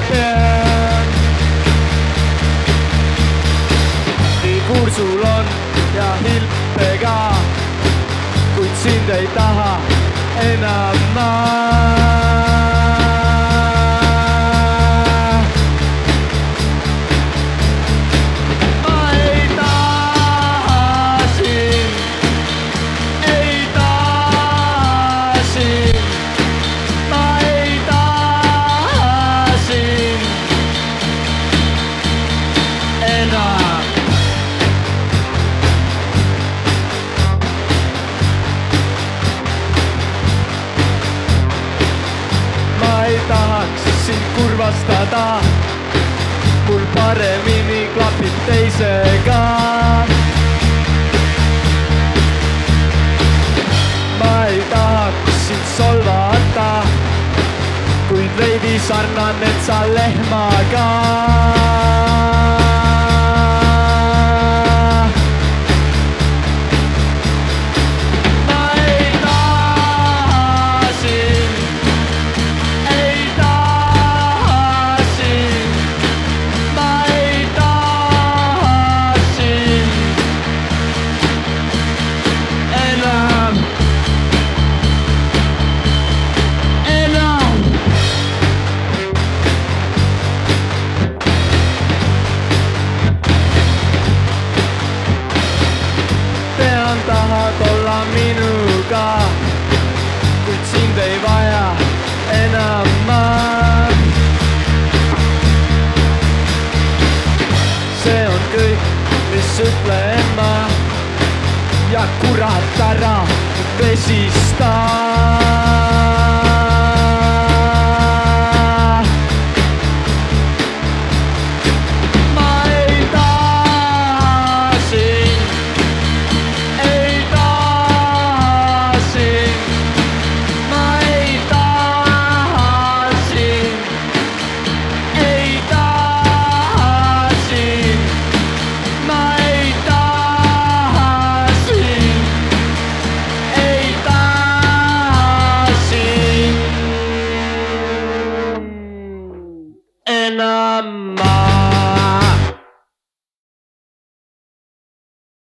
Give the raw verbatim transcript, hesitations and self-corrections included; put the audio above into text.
pean. nii kuur sul on ja hilpe ka, kuid sind ei taha enam ma. Tahaks sind kurvastada, mul paremini klapib teisega. ma ei tahaks sind solvata, kuid veidi sarnaned sa lehmaga. tahad olla minuga, kuid sind ei vaja enam ma. see on kõik, mis ütlen ma ja kurat ära vesista.